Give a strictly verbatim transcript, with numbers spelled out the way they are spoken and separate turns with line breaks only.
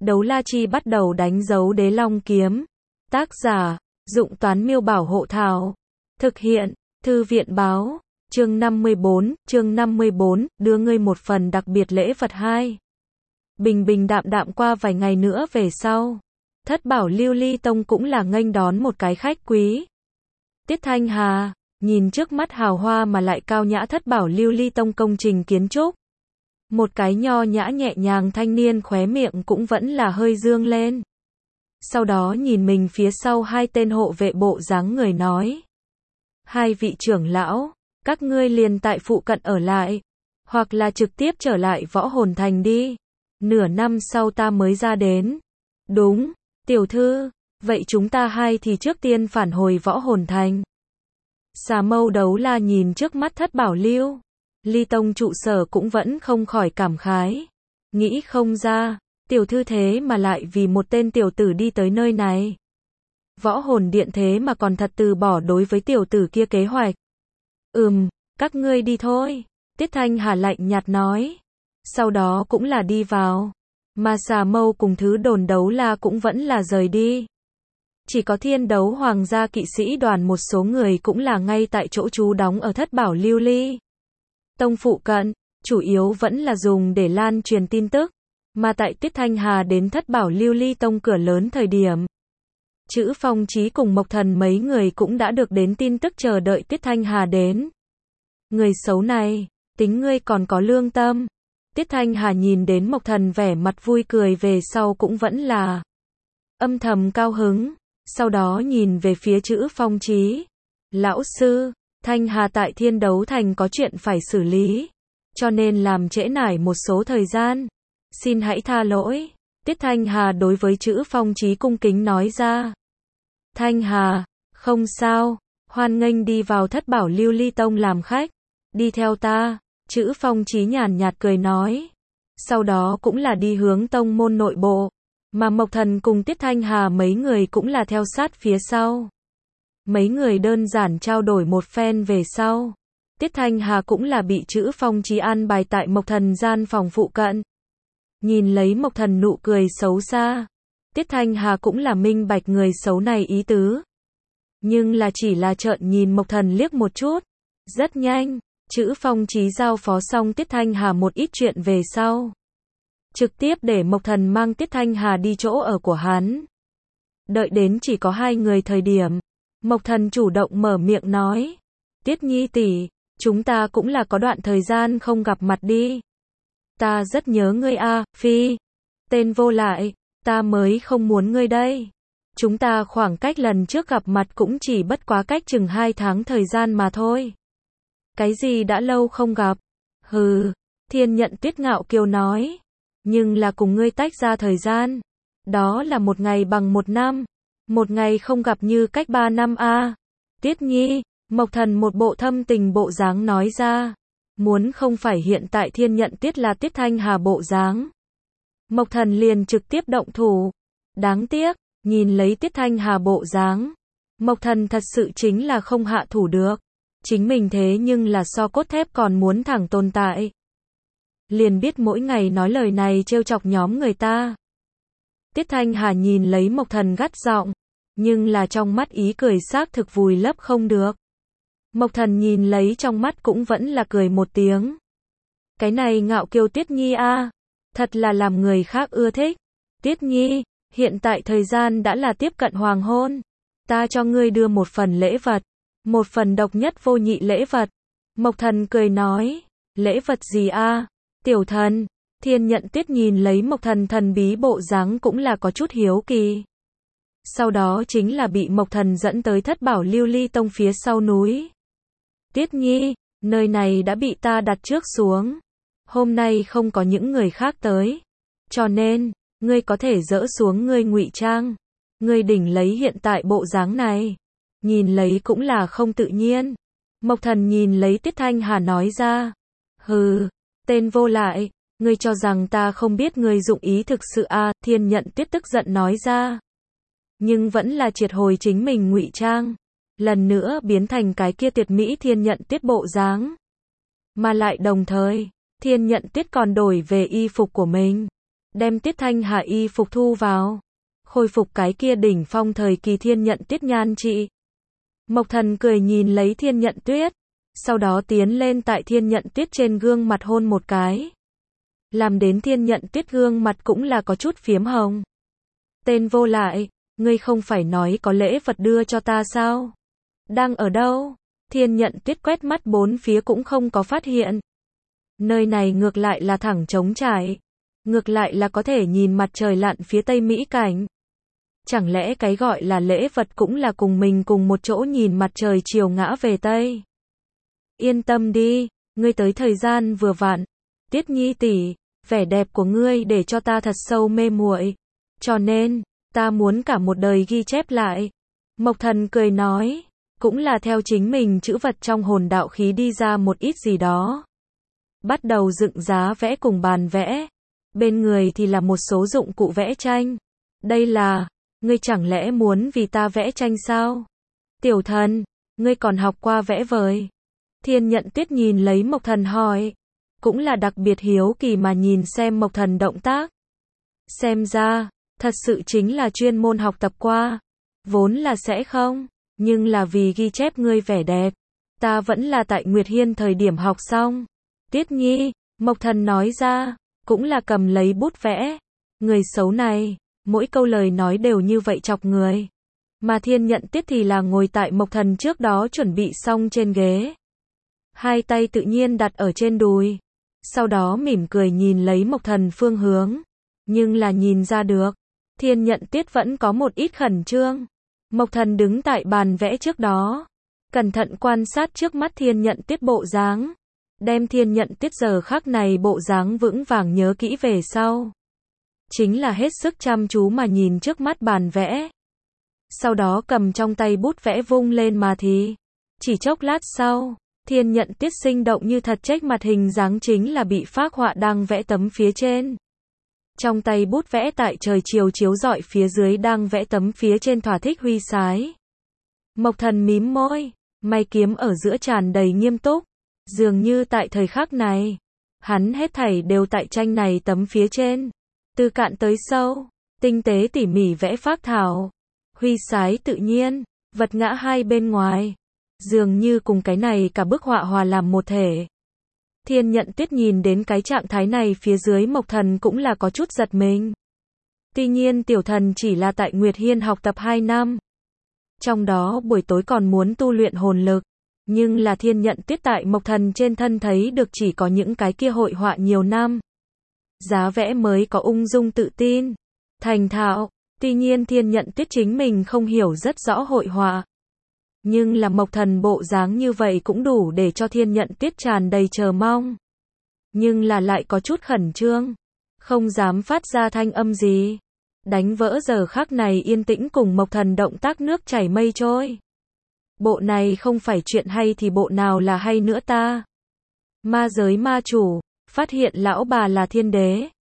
Đấu la chi bắt đầu đánh dấu đế long kiếm. Tác giả, Dụng Toán Miêu Bảo Hộ Thảo. Thực hiện, Thư viện Báo. Chương năm mươi bốn, chương năm mươi bốn, đưa ngươi một phần đặc biệt lễ vật hai. Bình bình đạm đạm qua vài ngày nữa về sau. Thất bảo Lưu Ly Tông cũng là nghênh đón một cái khách quý. Tiết Thanh Hà, nhìn trước mắt hào hoa mà lại cao nhã thất bảo Lưu Ly Tông công trình kiến trúc. Một cái nho nhã nhẹ nhàng thanh niên khóe miệng cũng vẫn là hơi dương lên. Sau đó nhìn mình phía sau hai tên hộ vệ bộ dáng người nói. Hai vị trưởng lão, các ngươi liền tại phụ cận ở lại, hoặc là trực tiếp trở lại Võ Hồn Thành đi. Nửa năm sau ta mới ra đến. Đúng, tiểu thư, vậy chúng ta hai thì trước tiên phản hồi Võ Hồn Thành. Xà Mâu Đấu La nhìn trước mắt thất bảo Lưu Ly Tông trụ sở cũng vẫn không khỏi cảm khái. Nghĩ không ra, tiểu thư thế mà lại vì một tên tiểu tử đi tới nơi này. Võ Hồn Điện thế mà còn thật từ bỏ đối với tiểu tử kia kế hoạch. Ừm, các ngươi đi thôi. Tiết Thanh Hà lạnh nhạt nói. Sau đó cũng là đi vào. Mà Xà Mâu cùng thứ đồn Đấu La cũng vẫn là rời đi. Chỉ có Thiên Đấu Hoàng gia kỵ sĩ đoàn một số người cũng là ngay tại chỗ trú đóng ở thất bảo Lưu Ly Tông phụ cận, chủ yếu vẫn là dùng để lan truyền tin tức. Mà tại Tiết Thanh Hà đến thất bảo Lưu Ly Tông cửa lớn thời điểm, Chữ Phong Chí cùng Mộc Thần mấy người cũng đã được đến tin tức chờ đợi Tiết Thanh Hà đến. Người xấu này, tính ngươi còn có lương tâm. Tiết Thanh Hà nhìn đến Mộc Thần vẻ mặt vui cười về sau cũng vẫn là âm thầm cao hứng. Sau đó nhìn về phía Chữ Phong Chí. Lão sư, Thanh Hà tại Thiên Đấu Thành có chuyện phải xử lý, cho nên làm trễ nải một số thời gian. Xin hãy tha lỗi. Tiết Thanh Hà đối với Chữ Phong Chí cung kính nói ra. Thanh Hà, không sao, hoan nghênh đi vào thất bảo Lưu Ly Tông làm khách. Đi theo ta, Chữ Phong Chí nhàn nhạt cười nói. Sau đó cũng là đi hướng tông môn nội bộ. Mà Mộc Thần cùng Tiết Thanh Hà mấy người cũng là theo sát phía sau. Mấy người đơn giản trao đổi một phen về sau. Tiết Thanh Hà cũng là bị Chữ Phong Chí an bài tại Mộc Thần gian phòng phụ cận. Nhìn lấy Mộc Thần nụ cười xấu xa. Tiết Thanh Hà cũng là minh bạch người xấu này ý tứ. Nhưng là chỉ là trợn nhìn Mộc Thần liếc một chút. Rất nhanh, Chữ Phong Chí giao phó xong Tiết Thanh Hà một ít chuyện về sau. Trực tiếp để Mộc Thần mang Tiết Thanh Hà đi chỗ ở của hắn. Đợi đến chỉ có hai người thời điểm, Mộc Thần chủ động mở miệng nói. Tiết Nhi tỷ, chúng ta cũng là có đoạn thời gian không gặp mặt đi. Ta rất nhớ ngươi a, Phi. Tên vô lại, ta mới không muốn ngươi đây. Chúng ta khoảng cách lần trước gặp mặt cũng chỉ bất quá cách chừng hai tháng thời gian mà thôi. Cái gì đã lâu không gặp? Hừ, Thiên Nhận Tuyết ngạo kiều nói. Nhưng là cùng ngươi tách ra thời gian. Đó là một ngày bằng một năm. Một ngày không gặp như cách ba năm a. Tiết Nhi, Mộc Thần một bộ thâm tình bộ dáng nói ra. Muốn không phải hiện tại Thiên Nhận Tuyết là Tiết Thanh Hà bộ dáng. Mộc Thần liền trực tiếp động thủ. Đáng tiếc, nhìn lấy Tiết Thanh Hà bộ dáng. Mộc Thần thật sự chính là không hạ thủ được. Chính mình thế nhưng là so cốt thép còn muốn thẳng tồn tại. Liền biết mỗi ngày nói lời này trêu chọc nhóm người ta. Tiết Thanh Hà nhìn lấy Mộc Thần gắt giọng, nhưng là trong mắt ý cười xác thực vùi lấp không được. Mộc Thần nhìn lấy trong mắt cũng vẫn là cười một tiếng. Cái này ngạo kiều Tiết Nhi a, thật là làm người khác ưa thích. Tiết Nhi, hiện tại thời gian đã là tiếp cận hoàng hôn. Ta cho ngươi đưa một phần lễ vật, một phần độc nhất vô nhị lễ vật. Mộc Thần cười nói, lễ vật gì a? Tiểu thần. Thiên Nhận Tuyết nhìn lấy Mộc Thần thần bí bộ dáng cũng là có chút hiếu kỳ. Sau đó chính là bị Mộc Thần dẫn tới thất bảo Lưu Ly Tông phía sau núi. Tiết Nhi, nơi này đã bị ta đặt trước xuống. Hôm nay không có những người khác tới. Cho nên, ngươi có thể dỡ xuống ngươi ngụy trang. Ngươi đỉnh lấy hiện tại bộ dáng này. Nhìn lấy cũng là không tự nhiên. Mộc Thần nhìn lấy Tiết Thanh Hà nói ra. Hừ, tên vô lại. Ngươi cho rằng ta không biết ngươi dụng ý thực sự à, Thiên Nhận Tuyết tức giận nói ra. Nhưng vẫn là triệt hồi chính mình ngụy trang. Lần nữa biến thành cái kia tuyệt mỹ Thiên Nhận Tuyết bộ dáng. Mà lại đồng thời, Thiên Nhận Tuyết còn đổi về y phục của mình. đem Tiết Thanh Hà y phục thu vào, khôi phục cái kia đỉnh phong thời kỳ Thiên Nhận Tuyết nhan trị. Mộc Thần cười nhìn lấy Thiên Nhận Tuyết, sau đó tiến lên tại Thiên Nhận Tuyết trên gương mặt hôn một cái. Làm đến Thiên Nhận Tuyết gương mặt cũng là có chút phiếm hồng. Tên vô lại, ngươi không phải nói có lễ vật đưa cho ta sao? Đang ở đâu? Thiên Nhận Tuyết quét mắt bốn phía cũng không có phát hiện. Nơi này ngược lại là thẳng trống trải. Ngược lại là có thể nhìn mặt trời lặn phía tây mỹ cảnh. Chẳng lẽ cái gọi là lễ vật cũng là cùng mình cùng một chỗ nhìn mặt trời chiều ngã về tây? Yên tâm đi, ngươi tới thời gian vừa vặn. Tiết Nhi tỷ, vẻ đẹp của ngươi để cho ta thật sâu mê muội. Cho nên, ta muốn cả một đời ghi chép lại. Mộc Thần cười nói, cũng là theo chính mình chữ vật trong hồn đạo khí đi ra một ít gì đó. Bắt đầu dựng giá vẽ cùng bàn vẽ. Bên người thì là một số dụng cụ vẽ tranh. Đây là, ngươi chẳng lẽ muốn vì ta vẽ tranh sao? Tiểu thần, ngươi còn học qua vẽ vời. Thiên Nhận Tuyết nhìn lấy Mộc Thần hỏi. Cũng là đặc biệt hiếu kỳ mà nhìn xem Mộc Thần động tác. Xem ra, thật sự chính là chuyên môn học tập qua. Vốn là sẽ không, nhưng là vì ghi chép ngươi vẻ đẹp. Ta vẫn là tại Nguyệt Hiên thời điểm học xong. Tiết Nhi, Mộc Thần nói ra, cũng là cầm lấy bút vẽ. Người xấu này, mỗi câu lời nói đều như vậy chọc người. Mà Thiên Nhận Tuyết thì là ngồi tại Mộc Thần trước đó chuẩn bị xong trên ghế. Hai tay tự nhiên đặt ở trên đùi. Sau đó mỉm cười nhìn lấy Mộc Thần phương hướng. Nhưng là nhìn ra được, Thiên Nhận Tuyết vẫn có một ít khẩn trương. Mộc Thần đứng tại bàn vẽ trước đó, cẩn thận quan sát trước mắt Thiên Nhận Tuyết bộ dáng. Đem Thiên Nhận Tuyết giờ khắc này bộ dáng vững vàng nhớ kỹ về sau. Chính là hết sức chăm chú mà nhìn trước mắt bàn vẽ. Sau đó cầm trong tay bút vẽ vung lên mà thì. Chỉ chốc lát sau, Thiên Nhận Tuyết sinh động như thật trách mặt hình dáng chính là bị phác họa đang vẽ tấm phía trên. Trong tay bút vẽ tại trời chiều chiếu rọi phía dưới đang vẽ tấm phía trên thỏa thích huy sái. Mộc Thần mím môi, mày kiếm ở giữa tràn đầy nghiêm túc. Dường như tại thời khắc này, hắn hết thảy đều tại tranh này tấm phía trên. Từ cạn tới sâu, tinh tế tỉ mỉ vẽ phác thảo. Huy sái tự nhiên, vật ngã hai bên ngoài. Dường như cùng cái này cả bức họa hòa làm một thể. Thiên Nhận Tuyết nhìn đến cái trạng thái này phía dưới Mộc Thần cũng là có chút giật mình. Tuy nhiên tiểu thần chỉ là tại Nguyệt Hiên học tập hai năm. Trong đó buổi tối còn muốn tu luyện hồn lực. Nhưng là Thiên Nhận Tuyết tại Mộc Thần trên thân thấy được chỉ có những cái kia hội họa nhiều năm. Giá vẽ mới có ung dung tự tin, thành thạo. Tuy nhiên Thiên Nhận Tuyết chính mình không hiểu rất rõ hội họa. Nhưng là Mộc Thần bộ dáng như vậy cũng đủ để cho Thiên Nhận Tuyết tràn đầy chờ mong. Nhưng là lại có chút khẩn trương, không dám phát ra thanh âm gì. Đánh vỡ giờ khắc này yên tĩnh cùng Mộc Thần động tác nước chảy mây trôi. Bộ này không phải chuyện hay thì bộ nào là hay nữa ta? Ma giới ma chủ, phát hiện lão bà là thiên đế.